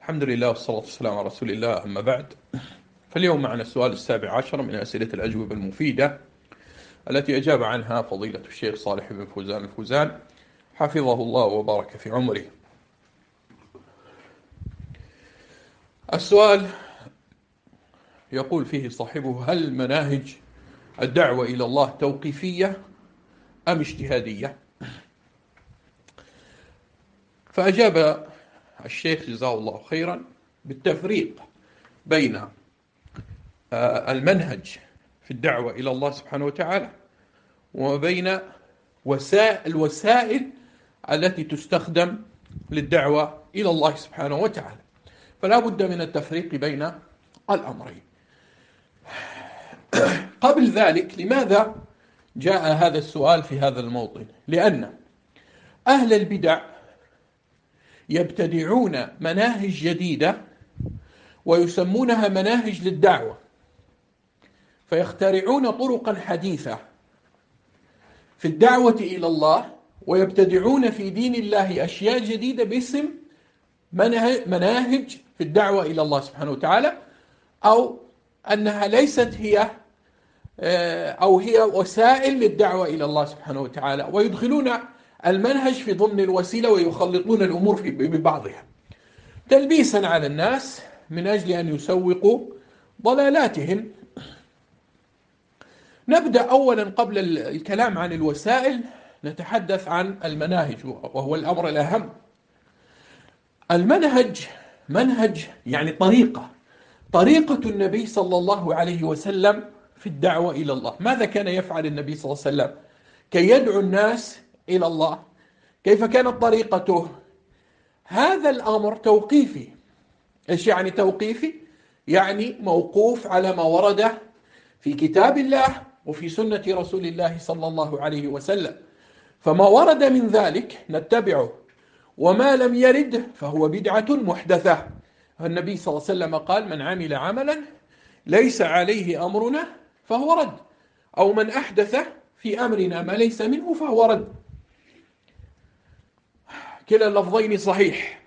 الحمد لله والصلاة والسلام على رسول الله، أما بعد. فاليوم معنا السؤال 17 من أسئلة الأجوبة المفيدة التي أجاب عنها فضيلة الشيخ صالح بن فوزان الفوزان حفظه الله وبارك في عمره. السؤال يقول فيه صاحبه: هل مناهج الدعوة إلى الله توقيفية أم اجتهادية؟ فأجاب الشيخ جزاه الله خيرا بالتفريق بين المنهج في الدعوة إلى الله سبحانه وتعالى وبين الوسائل التي تستخدم للدعوة إلى الله سبحانه وتعالى، فلا بد من التفريق بين الأمرين. قبل ذلك، لماذا جاء هذا السؤال في هذا الموطن؟ لأن أهل البدع يبتدعون مناهج جديدة ويسمونها مناهج للدعوة، فيخترعون طرقا حديثة في الدعوة إلى الله ويبتدعون في دين الله أشياء جديدة باسم مناهج في الدعوة إلى الله سبحانه وتعالى، أو أنها ليست هي أو هي وسائل للدعوة إلى الله سبحانه وتعالى، ويدخلون المنهج في ضمن الوسيلة ويخلطون الأمور ببعضها تلبيسا على الناس من أجل أن يسوقوا ضلالاتهم. نبدأ أولا قبل الكلام عن الوسائل نتحدث عن المناهج، وهو الأمر الأهم. المنهج منهج يعني طريقة النبي صلى الله عليه وسلم في الدعوة إلى الله. ماذا كان يفعل النبي صلى الله عليه وسلم كي يدعو الناس إلى الله؟ كيف كانت طريقته؟ هذا الأمر توقيفي. إيش يعني توقيفي؟ يعني موقوف على ما ورد في كتاب الله وفي سنة رسول الله صلى الله عليه وسلم، فما ورد من ذلك نتبعه، وما لم يرد فهو بدعة محدثة. النبي صلى الله عليه وسلم قال: من عمل عملا ليس عليه أمرنا فهو رد، أو من أحدث في أمرنا ما ليس منه فهو رد. كلا اللفظين صحيح.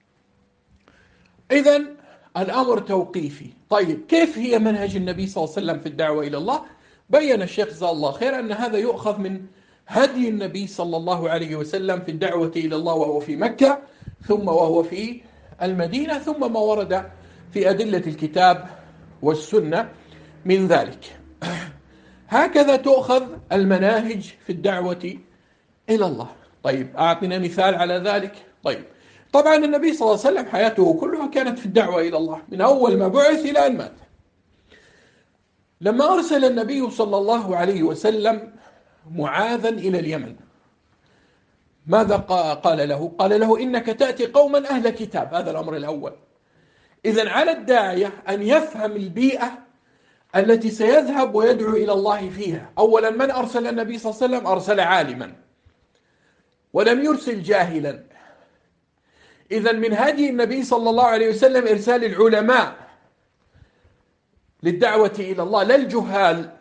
إذن الأمر توقيفي. طيب، كيف هي منهج النبي صلى الله عليه وسلم في الدعوة إلى الله؟ بيّن الشيخ جزاه الله خير أن هذا يؤخذ من هدي النبي صلى الله عليه وسلم في الدعوة إلى الله وهو في مكة، ثم وهو في المدينة، ثم ما ورد في أدلة الكتاب والسنة من ذلك. هكذا تؤخذ المناهج في الدعوة إلى الله. طيب، أعطنا مثال على ذلك. طيب، طبعا النبي صلى الله عليه وسلم حياته كلها كانت في الدعوة إلى الله من أول ما بعث إلى أن مات. لما أرسل النبي صلى الله عليه وسلم معاذا إلى اليمن، ماذا قال له؟ قال له: إنك تأتي قوما أهل كتاب. هذا الأمر الأول. إذن على الداعية أن يفهم البيئة التي سيذهب ويدعو إلى الله فيها. أولا، من أرسل النبي صلى الله عليه وسلم؟ أرسل عالما ولم يرسل جاهلا. إذن من هدي النبي صلى الله عليه وسلم إرسال العلماء للدعوة إلى الله لا الجهال.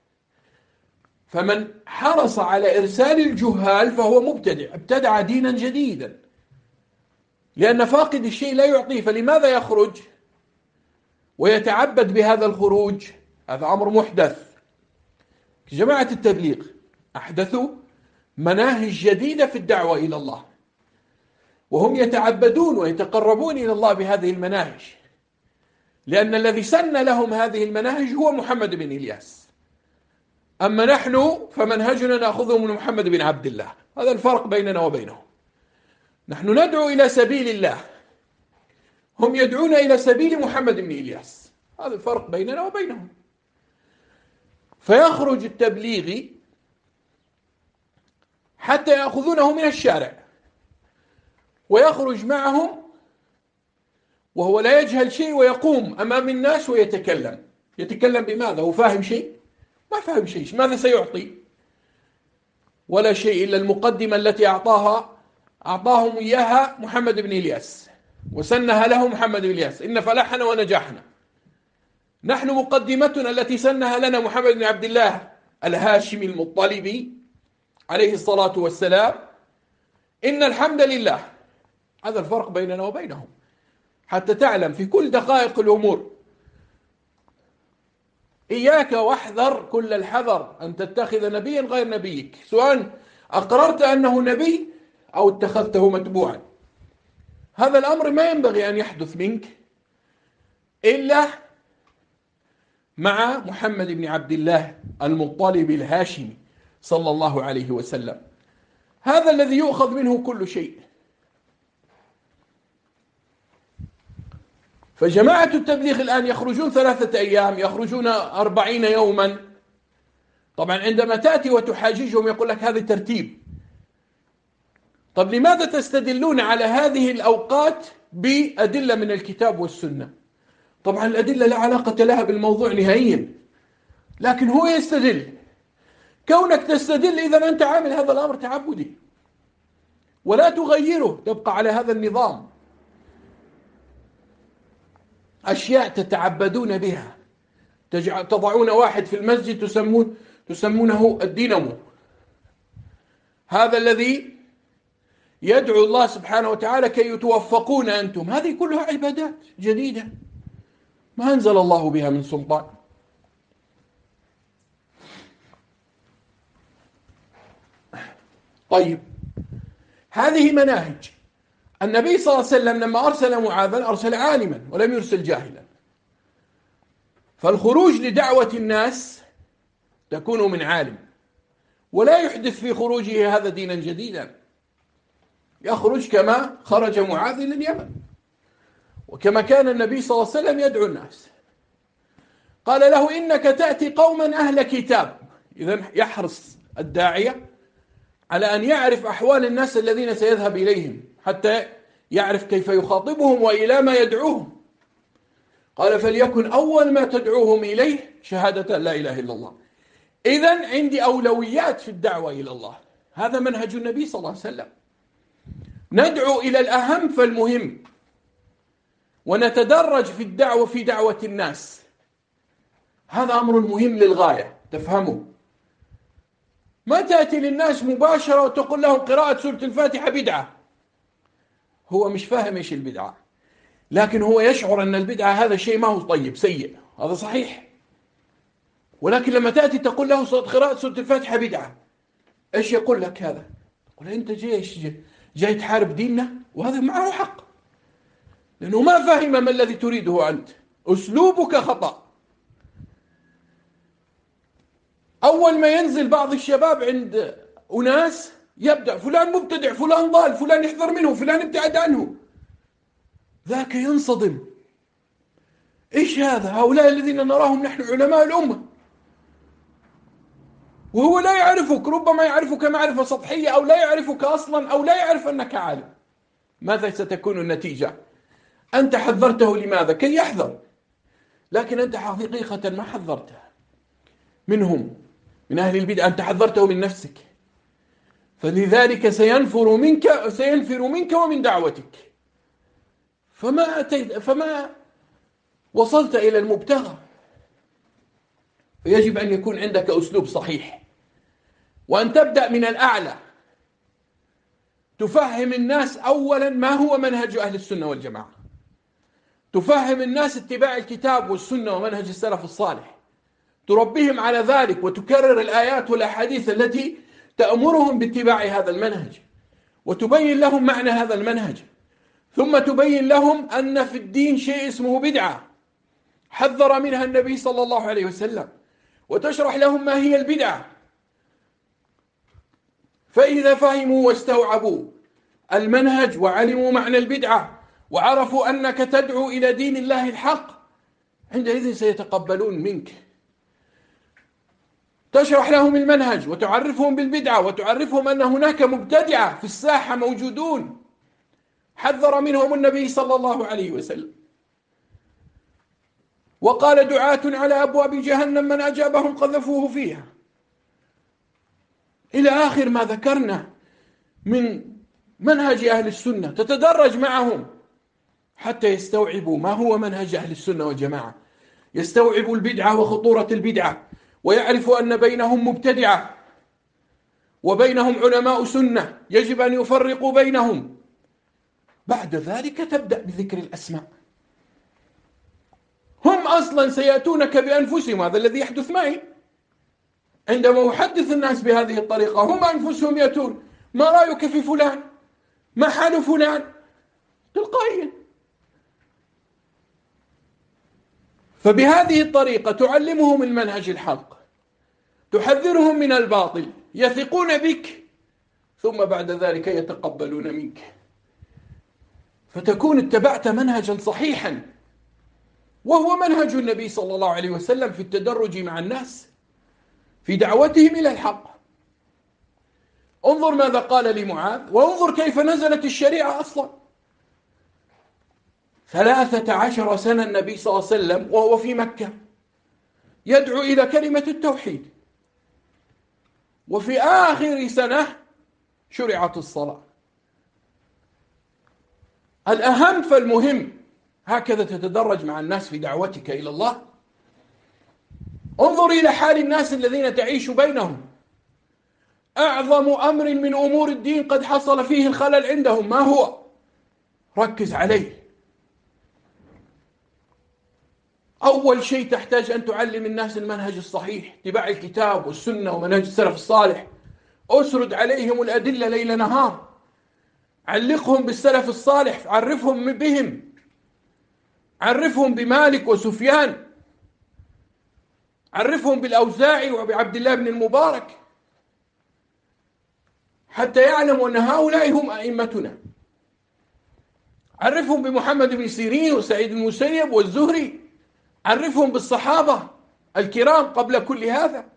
فمن حرص على إرسال الجهال فهو مبتدع، ابتدع دينا جديدا، لأن فاقد الشيء لا يعطيه. فلماذا يخرج ويتعبد بهذا الخروج؟ هذا أمر محدث. جماعة التبليغ أحدثوا مناهج جديدة في الدعوة إلى الله، وهم يتعبدون ويتقربون إلى الله بهذه المناهج، لأن الذي سن لهم هذه المناهج هو محمد بن إلياس. أما نحن فمنهجنا نأخذه من محمد بن عبد الله. هذا الفرق بيننا وبينهم. نحن ندعو إلى سبيل الله، هم يدعون إلى سبيل محمد بن إلياس. هذا الفرق بيننا وبينهم. فيخرج التبليغي حتى يأخذونه من الشارع، ويخرج معهم وهو لا يجهل شيء، ويقوم أمام الناس ويتكلم. يتكلم بماذا؟ هو فاهم شيء؟ ما فاهم شيء. ماذا سيعطي؟ ولا شيء إلا المقدمة التي أعطاهم إياها محمد بن إلياس، وسنها له محمد بن إلياس: إن فلاحنا ونجاحنا. نحن مقدمتنا التي سنها لنا محمد بن عبد الله الهاشمي المطلبي عليه الصلاة والسلام: إن الحمد لله. هذا الفرق بيننا وبينهم. حتى تعلم في كل دقائق الأمور. إياك واحذر كل الحذر أن تتخذ نبيا غير نبيك، سواء أقررت أنه نبي أو اتخذته متبوعا. هذا الأمر ما ينبغي أن يحدث منك إلا مع محمد بن عبد الله المطلب الهاشمي صلى الله عليه وسلم. هذا الذي يؤخذ منه كل شيء. فجماعة التبليغ الآن يخرجون 3 أيام، يخرجون 40 يوما. طبعا عندما تأتي وتحاججهم يقول لك هذا ترتيب. طب لماذا تستدلون على هذه الأوقات بأدلة من الكتاب والسنة؟ طبعا الأدلة لا علاقة لها بالموضوع نهائيا، لكن هو يستدل. كونك تستدل إذا أنت عامل هذا الأمر تعبدي، ولا تغيره، تبقى على هذا النظام. أشياء تتعبدون بها، تضعون واحد في المسجد تسمونه الدينامو، هذا الذي يدعو الله سبحانه وتعالى كي يتوفقون أنتم. هذه كلها عبادات جديدة ما أنزل الله بها من سلطان. طيب، هذه مناهج. النبي صلى الله عليه وسلم لما أرسل معاذا أرسل عالما ولم يرسل جاهلا. فالخروج لدعوة الناس تكون من عالم، ولا يحدث في خروجه هذا دينا جديدا. يخرج كما خرج معاذ إلى اليمن، وكما كان النبي صلى الله عليه وسلم يدعو الناس. قال له إنك تأتي قوما أهل كتاب. إذن يحرص الداعية على أن يعرف أحوال الناس الذين سيذهب إليهم حتى يعرف كيف يخاطبهم وإلى ما يدعوهم. قال فليكن أول ما تدعوهم إليه شهادة لا إله إلا الله. إذن عندي أولويات في الدعوة إلى الله. هذا منهج النبي صلى الله عليه وسلم. ندعو إلى الأهم فالمهم، ونتدرج في الدعوة في دعوة الناس. هذا أمر مهم للغاية تفهمه. ما تأتي للناس مباشرة وتقول لهم قراءة سورة الفاتحة بدعة. هو مش فاهم إيش البدعة، لكن هو يشعر أن البدعة هذا شيء ما هو طيب، سيء، هذا صحيح. ولكن لما تأتي تقول له قراءة سورة الفاتحة بدعة، إيش يقول لك هذا؟ يقول أنت جاي تحارب ديننا، وهذا معه حق، لأنه ما فهم ما الذي تريده أنت. أسلوبك خطأ. أول ما ينزل بعض الشباب عند أناس يبدأ فلان مبتدع، فلان ضال، فلان يحذر منه، فلان ابتعد عنه، ذاك ينصدم. إيش هذا؟ هؤلاء الذين نراهم نحن علماء الأمة، وهو لا يعرفك، ربما يعرفك معرفة سطحية، أو لا يعرفك أصلا، أو لا يعرف أنك عالم. ماذا ستكون النتيجة؟ أنت حذرته لماذا؟ كي يحذر، لكن أنت حقيقة ما حذرته منهم، من أهل البدع. أنت حذرته من نفسك، فلذلك سينفر منك ومن دعوتك، فما وصلت إلى المبتغى. يجب أن يكون عندك أسلوب صحيح، وأن تبدأ من الأعلى. تفهم الناس أولا ما هو منهج أهل السنة والجماعة، تفهم الناس اتباع الكتاب والسنة ومنهج السلف الصالح، تربيهم على ذلك، وتكرر الآيات والأحاديث التي تأمرهم باتباع هذا المنهج، وتبين لهم معنى هذا المنهج. ثم تبين لهم أن في الدين شيء اسمه بدعة حذر منها النبي صلى الله عليه وسلم، وتشرح لهم ما هي البدعة. فإذا فهموا واستوعبوا المنهج وعلموا معنى البدعة وعرفوا أنك تدعو إلى دين الله الحق، عندئذ سيتقبلون منك. تشرح لهم المنهج وتعرفهم بالبدعة، وتعرفهم أن هناك مبتدعة في الساحة موجودون حذر منهم النبي صلى الله عليه وسلم، وقال دعاة على أبواب جهنم من أجابهم قذفوه فيها، إلى آخر ما ذكرنا من منهج أهل السنة. تتدرج معهم حتى يستوعبوا ما هو منهج أهل السنة والجماعة، يستوعبوا البدعة وخطورة البدعة، ويعرفوا أن بينهم مبتدعة وبينهم علماء سنة يجب أن يفرقوا بينهم. بعد ذلك تبدأ بذكر الأسماء. هم أصلا سيأتونك بأنفسهم. هذا الذي يحدث معي عندما أحدث الناس بهذه الطريقة، هم أنفسهم يأتون: ما رأيك في فلان؟ ما حال فلان؟ تلقائيا. فبهذه الطريقة تعلمهم المنهج الحق، تحذرهم من الباطل، يثقون بك، ثم بعد ذلك يتقبلون منك، فتكون اتبعت منهجا صحيحا، وهو منهج النبي صلى الله عليه وسلم في التدرج مع الناس في دعوتهم إلى الحق. انظر ماذا قال لمعاذ، وانظر كيف نزلت الشريعة أصلا. 13 سنة النبي صلى الله عليه وسلم وهو في مكة يدعو إلى كلمة التوحيد، وفي آخر سنة شرعت الصلاة. الأهم فالمهم، هكذا تتدرج مع الناس في دعوتك إلى الله. انظر إلى حال الناس الذين تعيش بينهم. أعظم أمر من أمور الدين قد حصل فيه الخلل عندهم، ما هو؟ ركز عليه. أول شيء تحتاج أن تعلم الناس المنهج الصحيح، اتباع الكتاب والسنة ومنهج السلف الصالح. أسرد عليهم الأدلة ليل نهار، علقهم بالسلف الصالح، عرفهم بهم، عرفهم بمالك وسفيان، عرفهم بالأوزاعي وبعبد الله بن المبارك، حتى يعلموا أن هؤلاء هم أئمتنا. عرفهم بمحمد بن سيرين وسعيد بن المسيب والزهري، عرفهم بالصحابة الكرام قبل كل هذا،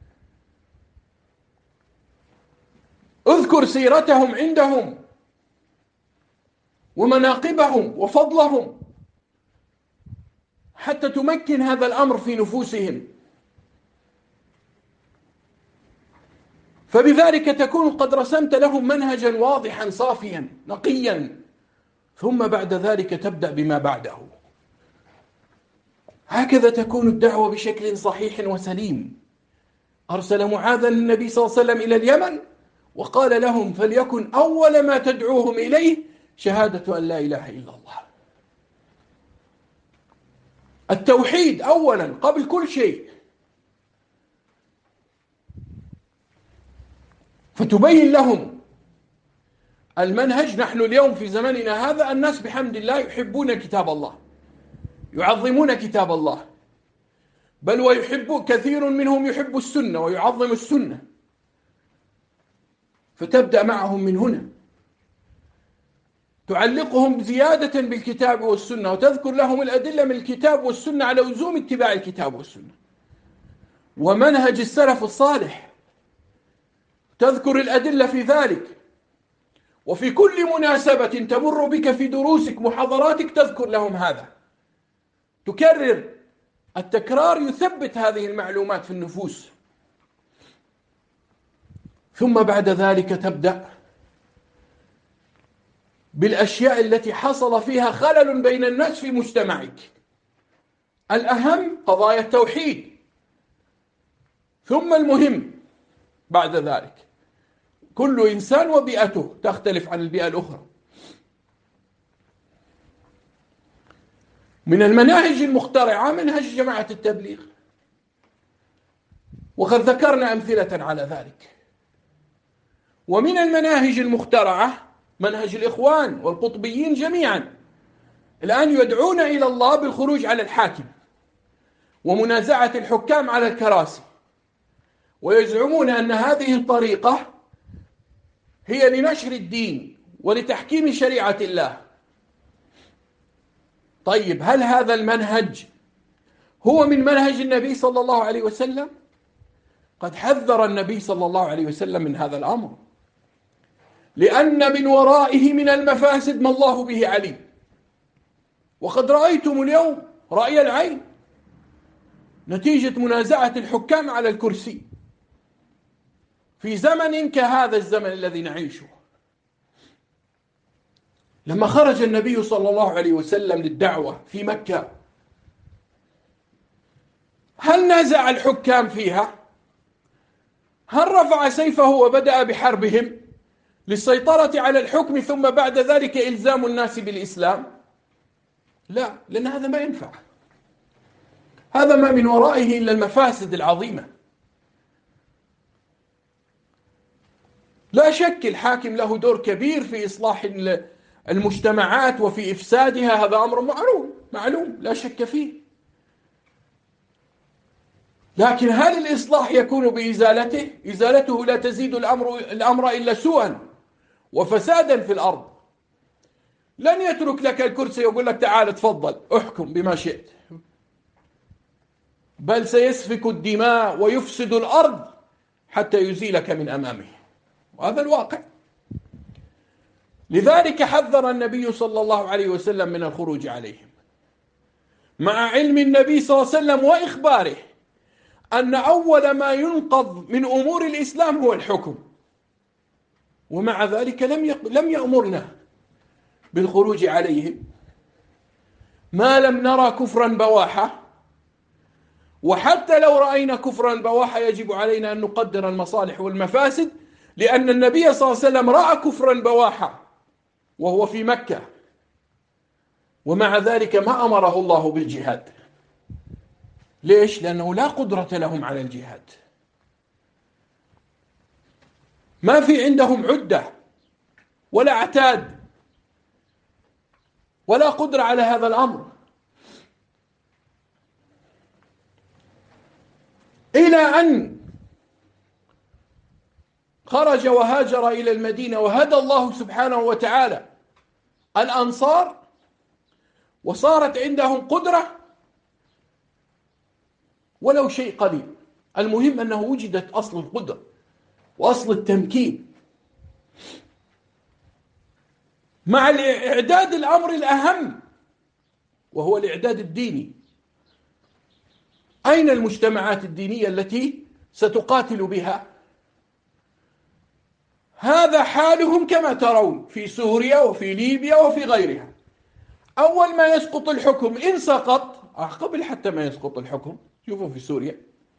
اذكر سيرتهم عندهم ومناقبهم وفضلهم، حتى تمكن هذا الأمر في نفوسهم. فبذلك تكون قد رسمت لهم منهجا واضحا صافيا نقيا، ثم بعد ذلك تبدأ بما بعده. هكذا تكون الدعوة بشكل صحيح وسليم. أرسل معاذا النبي صلى الله عليه وسلم إلى اليمن، وقال لهم: فليكن أول ما تدعوهم إليه شهادة أن لا إله إلا الله. التوحيد أولا قبل كل شيء، فتبين لهم المنهج. نحن اليوم في زمننا هذا الناس بحمد الله يحبون كتاب الله، يعظمون كتاب الله، بل ويحب كثير منهم يحب السنة ويعظم السنة. فتبدأ معهم من هنا، تعلقهم زيادة بالكتاب والسنة، وتذكر لهم الأدلة من الكتاب والسنة على لزوم اتباع الكتاب والسنة ومنهج السلف الصالح، تذكر الأدلة في ذلك. وفي كل مناسبة تمر بك في دروسك محاضراتك تذكر لهم هذا، تكرر. التكرار يثبت هذه المعلومات في النفوس. ثم بعد ذلك تبدأ بالأشياء التي حصل فيها خلل بين الناس في مجتمعك. الأهم قضايا التوحيد، ثم المهم بعد ذلك. كل إنسان وبيئته تختلف عن البيئة الأخرى. من المناهج المخترعة منهج جماعة التبليغ، وقد ذكرنا أمثلة على ذلك. ومن المناهج المخترعة منهج الإخوان والقطبيين جميعا، الآن يدعون إلى الله بالخروج على الحاكم ومنازعة الحكام على الكراسي، ويزعمون أن هذه الطريقة هي لنشر الدين ولتحكيم شريعة الله. طيب، هل هذا المنهج هو من منهج النبي صلى الله عليه وسلم؟ قد حذر النبي صلى الله عليه وسلم من هذا الأمر، لأن من ورائه من المفاسد ما الله به عليم. وقد رأيتم اليوم رأي العين نتيجة منازعة الحكام على الكرسي في زمن كهذا الزمن الذي نعيشه. لما خرج النبي صلى الله عليه وسلم للدعوة في مكة، هل نازع الحكام فيها؟ هل رفع سيفه وبدأ بحربهم للسيطرة على الحكم ثم بعد ذلك إلزام الناس بالإسلام؟ لا، لأن هذا ما ينفع. هذا ما من ورائه إلا المفاسد العظيمة. لا شك الحاكم له دور كبير في إصلاح المجتمعات وفي إفسادها، هذا أمر معلوم لا شك فيه. لكن هل الإصلاح يكون بإزالته؟ إزالته لا تزيد الأمر إلا سوءا وفسادا في الأرض. لن يترك لك الكرسي ويقول لك تعال تفضل احكم بما شئت، بل سيسفك الدماء ويفسد الأرض حتى يزيلك من أمامه، وهذا الواقع. لذلك حذر النبي صلى الله عليه وسلم من الخروج عليهم، مع علم النبي صلى الله عليه وسلم وإخباره أن أول ما ينقض من أمور الإسلام هو الحكم، ومع ذلك لم يأمرنا بالخروج عليهم ما لم نرى كفرا بواحا. وحتى لو رأينا كفرا بواحا يجب علينا أن نقدر المصالح والمفاسد، لأن النبي صلى الله عليه وسلم رأى كفرا بواحا وهو في مكة، ومع ذلك ما أمره الله بالجهاد. ليش؟ لأنه لا قدرة لهم على الجهاد، ما في عندهم عدة ولا عتاد ولا قدرة على هذا الأمر. إلى أن خرج وهاجر إلى المدينة وهدى الله سبحانه وتعالى الأنصار، وصارت عندهم قدرة ولو شيء قليل. المهم أنه وجدت أصل القدرة وأصل التمكين، مع الإعداد الأمر الأهم وهو الإعداد الديني. أين المجتمعات الدينية التي ستقاتل بها؟ هذا حالهم كما ترون في سوريا وفي ليبيا وفي غيرها. أول ما يسقط الحكم، إن سقط، قبل حتى ما يسقط الحكم، شوفوا في سوريا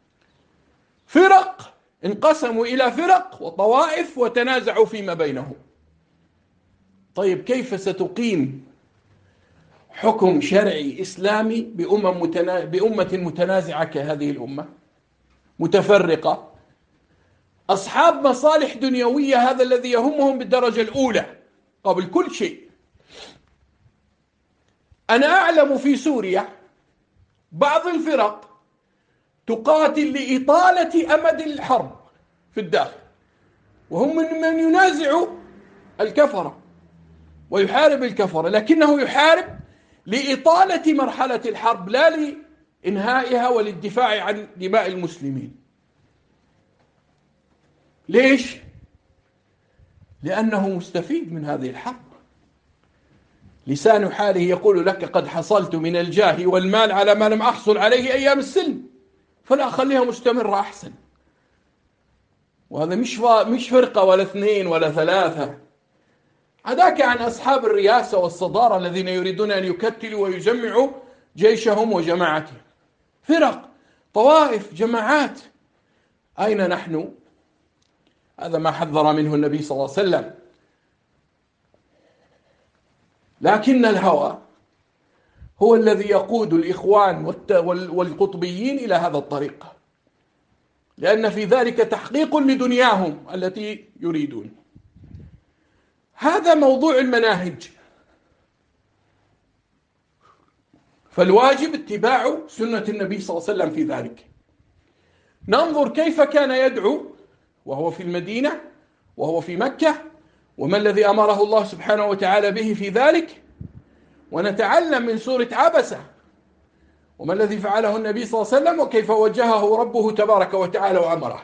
فرق انقسموا إلى فرق وطوائف وتنازعوا فيما بينهم. طيب كيف ستقيم حكم شرعي إسلامي بأمة متنازعة كهذه الأمة، متفرقة، أصحاب مصالح دنيوية، هذا الذي يهمهم بالدرجة الأولى قبل كل شيء. أنا أعلم في سوريا بعض الفرق تقاتل لإطالة أمد الحرب في الداخل، وهم من ينازع الكفرة ويحارب الكفرة، لكنه يحارب لإطالة مرحلة الحرب لا لإنهائها وللدفاع عن دماء المسلمين. ليش؟ لأنه مستفيد من هذه الحرب. لسان حاله يقول لك قد حصلت من الجاه والمال على ما لم أحصل عليه أيام السلم، فلا أخليها مستمرة أحسن. وهذا مش فرقة ولا اثنين ولا ثلاثة، هذاك عن أصحاب الرئاسة والصدارة الذين يريدون أن يكتلوا ويجمعوا جيشهم وجماعتهم. فرق، طوائف، جماعات. أين نحن؟ هذا ما حذر منه النبي صلى الله عليه وسلم. لكن الهوى هو الذي يقود الإخوان والقطبيين إلى هذا الطريق، لأن في ذلك تحقيق لدنياهم التي يريدون. هذا موضوع المناهج، فالواجب اتباع سنة النبي صلى الله عليه وسلم في ذلك. ننظر كيف كان يدعو وهو في المدينة وهو في مكة، وما الذي أمره الله سبحانه وتعالى به في ذلك، ونتعلم من سورة عبسة وما الذي فعله النبي صلى الله عليه وسلم وكيف وجهه ربه تبارك وتعالى وأمره.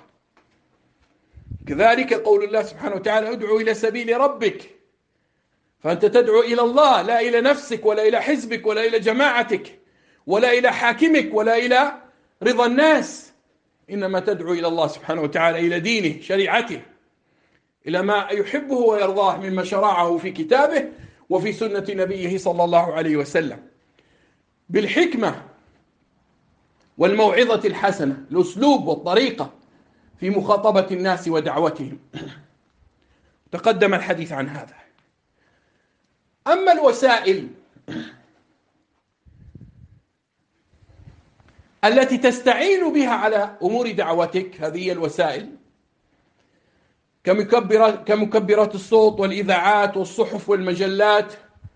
كذلك قول الله سبحانه وتعالى ادعو إلى سبيل ربك، فأنت تدعو إلى الله، لا إلى نفسك ولا إلى حزبك ولا إلى جماعتك ولا إلى حاكمك ولا إلى رضا الناس، إنما تدعو إلى الله سبحانه وتعالى، إلى دينه، شريعته، إلى ما يحبه ويرضاه مما شرعه في كتابه وفي سنة نبيه صلى الله عليه وسلم، بالحكمة والموعظة الحسنة، الأسلوب والطريقة في مخاطبة الناس ودعوتهم. تقدم الحديث عن هذا. أما الوسائل التي تستعين بها على أمور دعوتك، هذه الوسائل كمكبرات الصوت والإذاعات والصحف والمجلات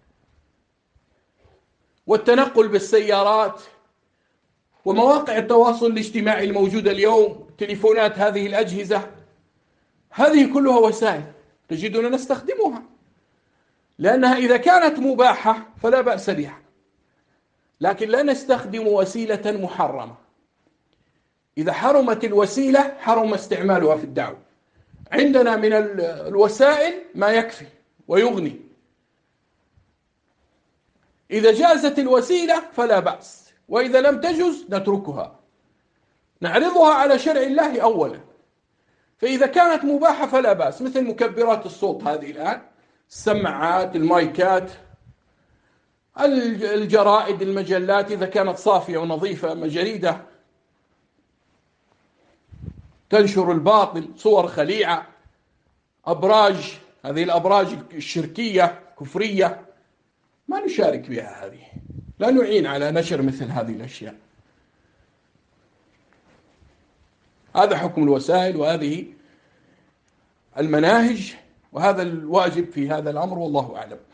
والتنقل بالسيارات ومواقع التواصل الاجتماعي الموجودة اليوم، تليفونات هذه الأجهزة، هذه كلها وسائل تجدنا نستخدمها، لأنها إذا كانت مباحة فلا بأس بها، لكن لا نستخدم وسيلة محرمة. إذا حرمت الوسيلة حرم استعمالها في الدعوة. عندنا من الوسائل ما يكفي ويغني، إذا جازت الوسيلة فلا بأس، وإذا لم تجز نتركها، نعرضها على شرع الله أولا. فإذا كانت مباحة فلا بأس، مثل مكبرات الصوت هذه الآن، السماعات، المايكات، الجرائد، المجلات إذا كانت صافية ونظيفة، جريدة تنشر الباطل، صور خليعة، أبراج، هذه الأبراج الشركية كفرية ما نشارك بها، هذه لا نعين على نشر مثل هذه الأشياء. هذا حكم الوسائل، وهذه المناهج، وهذا الواجب في هذا الأمر، والله أعلم.